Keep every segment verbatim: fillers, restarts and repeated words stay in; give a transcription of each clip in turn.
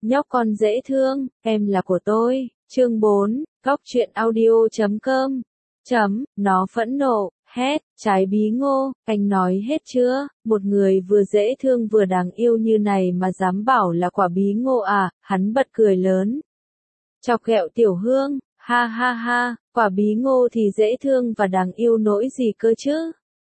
Nhóc con dễ thương, em là của tôi. Chương bốn, Góc truyện audio chấm com. Chấm, nó phẫn nộ, hét, trái bí ngô, anh nói hết chưa, một người vừa dễ thương vừa đáng yêu như này mà dám bảo là quả bí ngô à, hắn bật cười lớn. Chọc ghẹo Tiểu Hương, ha ha ha, quả bí ngô thì dễ thương và đáng yêu nỗi gì cơ chứ.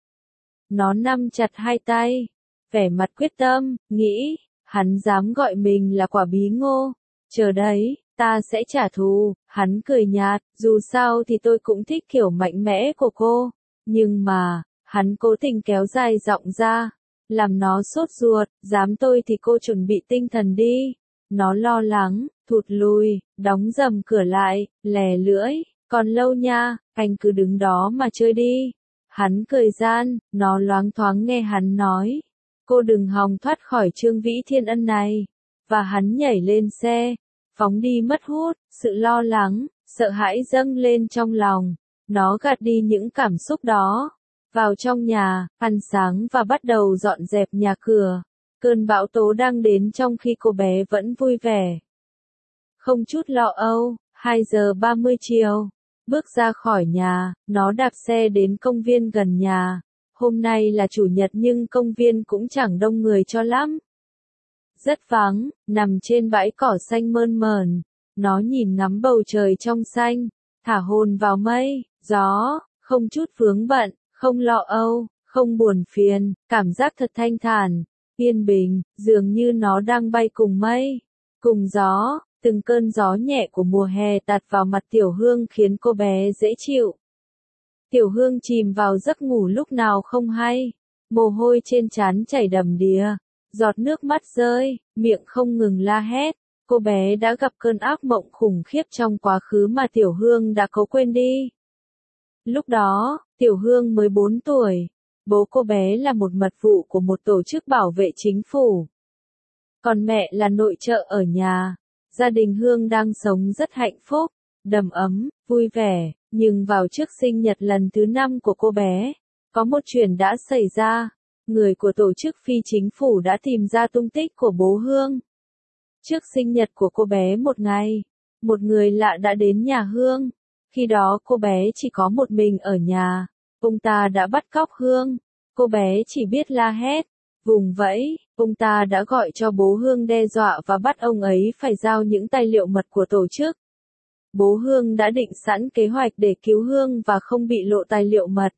Nó nắm chặt hai tay, vẻ mặt quyết tâm, nghĩ, hắn dám gọi mình là quả bí ngô. Chờ đấy, ta sẽ trả thù, hắn cười nhạt, dù sao thì tôi cũng thích kiểu mạnh mẽ của cô. Nhưng mà, hắn cố tình kéo dài giọng ra, làm nó sốt ruột, dám tôi thì cô chuẩn bị tinh thần đi. Nó lo lắng, thụt lùi, đóng dầm cửa lại, lè lưỡi, còn lâu nha, anh cứ đứng đó mà chơi đi. Hắn cười gian, nó loáng thoáng nghe hắn nói. Cô đừng hòng thoát khỏi Trương Vĩ Thiên Ân này. Và hắn nhảy lên xe, phóng đi mất hút, sự lo lắng, sợ hãi dâng lên trong lòng. Nó gạt đi những cảm xúc đó. Vào trong nhà, ăn sáng và bắt đầu dọn dẹp nhà cửa. Cơn bão tố đang đến trong khi cô bé vẫn vui vẻ. Không chút lo âu, hai giờ ba mươi chiều. Bước ra khỏi nhà, nó đạp xe đến công viên gần nhà. Hôm nay là chủ nhật nhưng công viên cũng chẳng đông người cho lắm. Rất vắng, nằm trên bãi cỏ xanh mơn mởn. Nó nhìn ngắm bầu trời trong xanh, thả hồn vào mây, gió, không chút vướng bận, không lo âu, không buồn phiền, cảm giác thật thanh thản, yên bình, dường như nó đang bay cùng mây, cùng gió. Từng cơn gió nhẹ của mùa hè tạt vào mặt Tiểu Hương khiến cô bé dễ chịu. Tiểu Hương chìm vào giấc ngủ lúc nào không hay, mồ hôi trên trán chảy đầm đìa, giọt nước mắt rơi, miệng không ngừng la hét. Cô bé đã gặp cơn ác mộng khủng khiếp trong quá khứ mà Tiểu Hương đã cố quên đi. Lúc đó, Tiểu Hương mới bốn tuổi, bố cô bé là một mật vụ của một tổ chức bảo vệ chính phủ. Còn mẹ là nội trợ ở nhà. Gia đình Hương đang sống rất hạnh phúc, đầm ấm, vui vẻ, nhưng vào trước sinh nhật lần thứ năm của cô bé, có một chuyện đã xảy ra. Người của tổ chức phi chính phủ đã tìm ra tung tích của bố Hương. Trước sinh nhật của cô bé một ngày, một người lạ đã đến nhà Hương. Khi đó cô bé chỉ có một mình ở nhà, ông ta đã bắt cóc Hương. Cô bé chỉ biết la hét, vùng vẫy, ông ta đã gọi cho bố Hương đe dọa và bắt ông ấy phải giao những tài liệu mật của tổ chức. Bố Hương đã định sẵn kế hoạch để cứu Hương và không bị lộ tài liệu mật.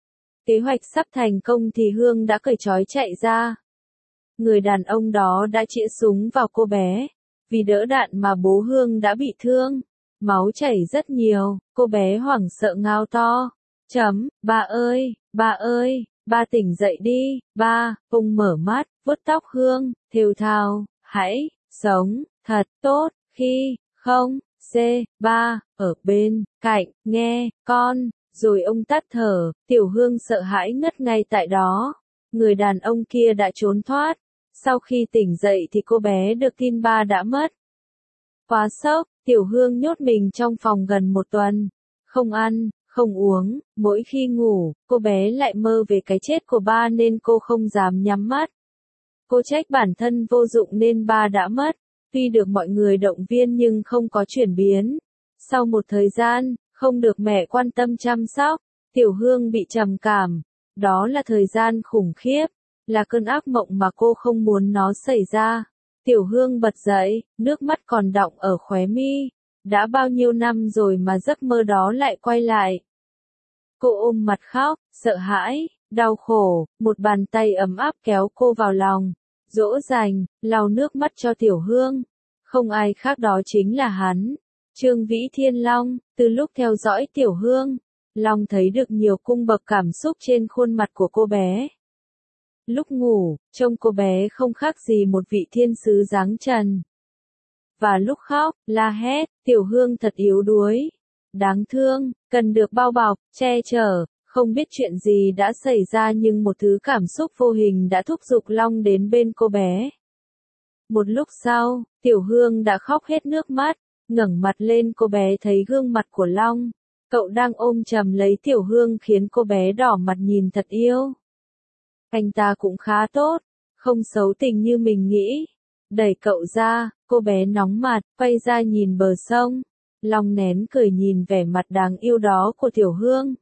Kế hoạch sắp thành công thì Hương đã cởi trói chạy ra. Người đàn ông đó đã chĩa súng vào cô bé. Vì đỡ đạn mà bố Hương đã bị thương. Máu chảy rất nhiều, cô bé hoảng sợ ngao to. Chấm, ba ơi, ba ơi. Ba tỉnh dậy đi, ba, ông mở mắt, vuốt tóc Hương, thều thào, hãy, sống, thật tốt, khi, không, c, ba, ở bên, cạnh, nghe, con, rồi ông tắt thở, Tiểu Hương sợ hãi ngất ngay tại đó. Người đàn ông kia đã trốn thoát, sau khi tỉnh dậy thì cô bé được tin ba đã mất. Quá sốc, Tiểu Hương nhốt mình trong phòng gần một tuần, không ăn. Không uống, mỗi khi ngủ, cô bé lại mơ về cái chết của ba nên cô không dám nhắm mắt. Cô trách bản thân vô dụng nên ba đã mất. Tuy được mọi người động viên nhưng không có chuyển biến. Sau một thời gian, không được mẹ quan tâm chăm sóc, Tiểu Hương bị trầm cảm. Đó là thời gian khủng khiếp, là cơn ác mộng mà cô không muốn nó xảy ra. Tiểu Hương bật dậy, nước mắt còn đọng ở khóe mi. Đã bao nhiêu năm rồi mà giấc mơ đó lại quay lại. Cô ôm mặt khóc, sợ hãi, đau khổ, một bàn tay ấm áp kéo cô vào lòng, dỗ dành, lau nước mắt cho Tiểu Hương. Không ai khác đó chính là hắn, Trương Vĩ Thiên Long. Từ lúc theo dõi Tiểu Hương, Long thấy được nhiều cung bậc cảm xúc trên khuôn mặt của cô bé. Lúc ngủ, trông cô bé không khác gì một vị thiên sứ dáng trần. Và lúc khóc, la hét, Tiểu Hương thật yếu đuối, đáng thương, cần được bao bọc, che chở. Không biết chuyện gì đã xảy ra nhưng một thứ cảm xúc vô hình đã thúc giục Long đến bên cô bé. Một lúc sau, Tiểu Hương đã khóc hết nước mắt, ngẩng mặt lên cô bé thấy gương mặt của Long. Cậu đang ôm chầm lấy Tiểu Hương khiến cô bé đỏ mặt nhìn thật yêu. Anh ta cũng khá tốt, không xấu tình như mình nghĩ. đẩy cậu ra, cô bé nóng mặt, quay ra nhìn bờ sông. Long nén cười nhìn vẻ mặt đáng yêu đó của Tiểu Hương.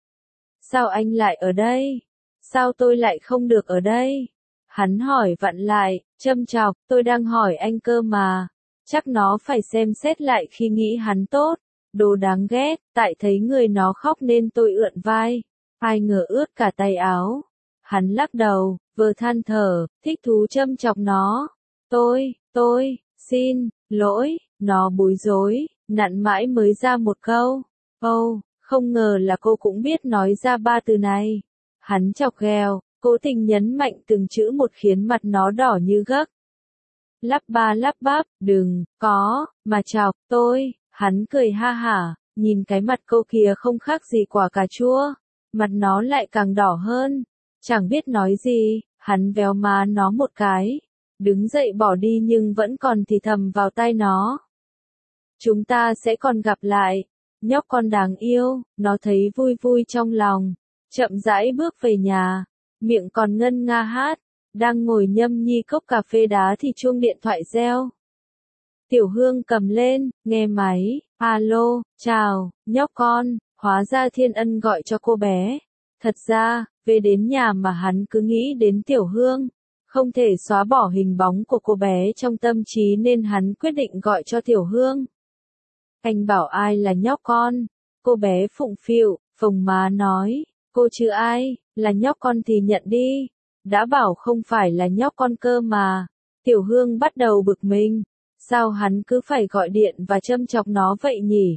Sao anh lại ở đây? Sao tôi lại không được ở đây? Hắn hỏi vặn lại, châm chọc, tôi đang hỏi anh cơ mà. Chắc nó phải xem xét lại khi nghĩ hắn tốt. Đồ đáng ghét, tại thấy người nó khóc nên tôi ượn vai. Ai ngờ ướt cả tay áo. Hắn lắc đầu, vừa than thở, thích thú châm chọc nó. Tôi, tôi, xin, lỗi, nó bối rối, nặn mãi mới ra một câu. Âu, oh, không ngờ là cô cũng biết nói ra ba từ này. Hắn chọc ghẹo, cố tình nhấn mạnh từng chữ một khiến mặt nó đỏ như gấc. Lắp ba lắp bắp, đừng, có, mà chọc, tôi. Hắn cười ha hả, nhìn cái mặt cô kia không khác gì quả cà chua. Mặt nó lại càng đỏ hơn. Chẳng biết nói gì, hắn véo má nó một cái. Đứng dậy bỏ đi nhưng vẫn còn thì thầm vào tai nó. Chúng ta sẽ còn gặp lại. Nhóc con đáng yêu, nó thấy vui vui trong lòng. Chậm rãi bước về nhà. Miệng còn ngân nga hát. Đang ngồi nhâm nhi cốc cà phê đá thì chuông điện thoại reo. Tiểu Hương cầm lên, nghe máy. Alo, chào, nhóc con. Hóa ra Thiên Ân gọi cho cô bé. Thật ra, về đến nhà mà hắn cứ nghĩ đến Tiểu Hương. Không thể xóa bỏ hình bóng của cô bé trong tâm trí nên hắn quyết định gọi cho Tiểu Hương. Anh bảo ai là nhóc con? Cô bé phụng phịu, phồng má nói. Cô chứ ai, là nhóc con thì nhận đi. Đã bảo không phải là nhóc con cơ mà. Tiểu Hương bắt đầu bực mình. Sao hắn cứ phải gọi điện và châm chọc nó vậy nhỉ?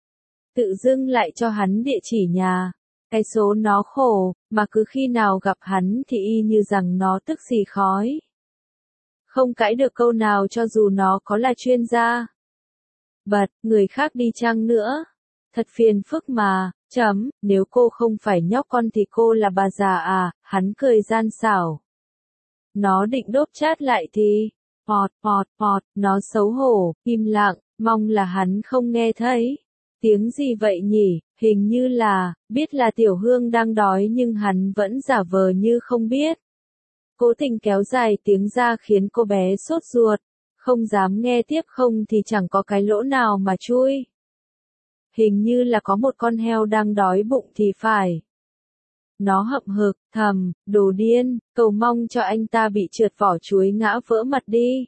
Tự dưng lại cho hắn địa chỉ nhà. Cái số nó khổ, mà cứ khi nào gặp hắn thì y như rằng nó tức xì khói. Không cãi được câu nào cho dù nó có là chuyên gia. Bật, người khác đi chăng nữa. Thật phiền phức mà, chấm, nếu cô không phải nhóc con thì cô là bà già à, hắn cười gian xảo. Nó định đốp chát lại thì, pọt pọt pọt, nó xấu hổ, im lặng, mong là hắn không nghe thấy. Tiếng gì vậy nhỉ, hình như là, biết là Tiểu Hương đang đói nhưng hắn vẫn giả vờ như không biết. Cố tình kéo dài tiếng ra khiến cô bé sốt ruột, không dám nghe tiếp không thì chẳng có cái lỗ nào mà chui. Hình như là có một con heo đang đói bụng thì phải. Nó hậm hực, thầm, đồ điên, cầu mong cho anh ta bị trượt vỏ chuối ngã vỡ mặt đi.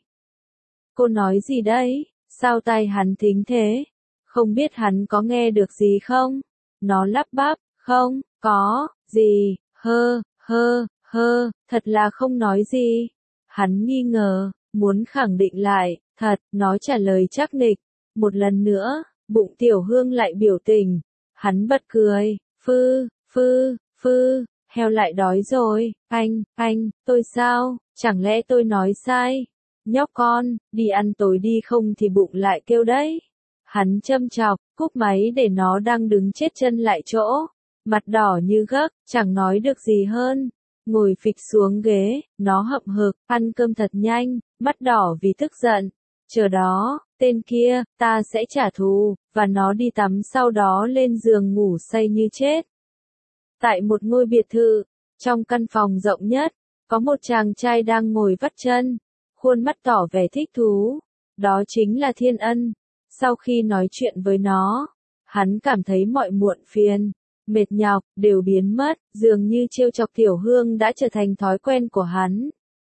Cô nói gì đấy, sao tai hắn thính thế? Không biết hắn có nghe được gì không? Nó lắp bắp, không, có, gì, hơ, hơ, hơ, thật là không nói gì. Hắn nghi ngờ, muốn khẳng định lại, thật, nó trả lời chắc nịch. Một lần nữa, bụng Tiểu Hương lại biểu tình. Hắn bật cười, phư, phư, phư, heo lại đói rồi, anh, anh, tôi sao, chẳng lẽ tôi nói sai? Nhóc con, đi ăn tối đi không thì bụng lại kêu đấy. Hắn châm chọc, cúp máy để nó đang đứng chết chân lại chỗ. Mặt đỏ như gấc, chẳng nói được gì hơn. Ngồi phịch xuống ghế, nó hậm hực, ăn cơm thật nhanh, mắt đỏ vì tức giận. Chờ đó, tên kia, ta sẽ trả thù, và nó đi tắm sau đó lên giường ngủ say như chết. Tại một ngôi biệt thự, trong căn phòng rộng nhất, có một chàng trai đang ngồi vắt chân, khuôn mắt tỏ vẻ thích thú. Đó chính là Thiên Ân. Sau khi nói chuyện với nó, hắn cảm thấy mọi muộn phiền, mệt nhọc, đều biến mất, dường như trêu chọc Tiểu Hương đã trở thành thói quen của hắn.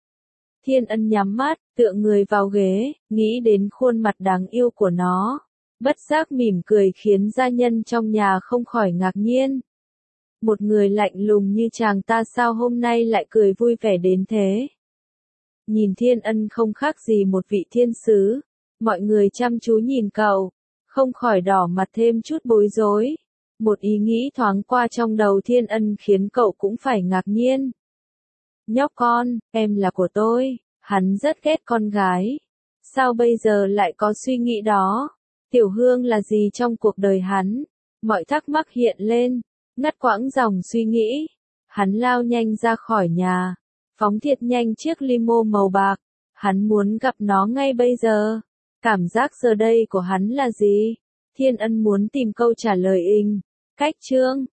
Thiên Ân nhắm mắt, tựa người vào ghế, nghĩ đến khuôn mặt đáng yêu của nó. Bất giác mỉm cười khiến gia nhân trong nhà không khỏi ngạc nhiên. Một người lạnh lùng như chàng ta sao hôm nay lại cười vui vẻ đến thế? Nhìn Thiên Ân không khác gì một vị thiên sứ. Mọi người chăm chú nhìn cậu, không khỏi đỏ mặt thêm chút bối rối. Một ý nghĩ thoáng qua trong đầu Thiên Ân khiến cậu cũng phải ngạc nhiên. Nhóc con, em là của tôi, hắn rất ghét con gái. Sao bây giờ lại có suy nghĩ đó? Tiểu Hương là gì trong cuộc đời hắn? Mọi thắc mắc hiện lên, ngắt quãng dòng suy nghĩ. Hắn lao nhanh ra khỏi nhà, phóng thiệt nhanh chiếc limo màu bạc. Hắn muốn gặp nó ngay bây giờ. Cảm giác giờ đây của hắn là gì? Thiên Ân muốn tìm câu trả lời inh. Cách chương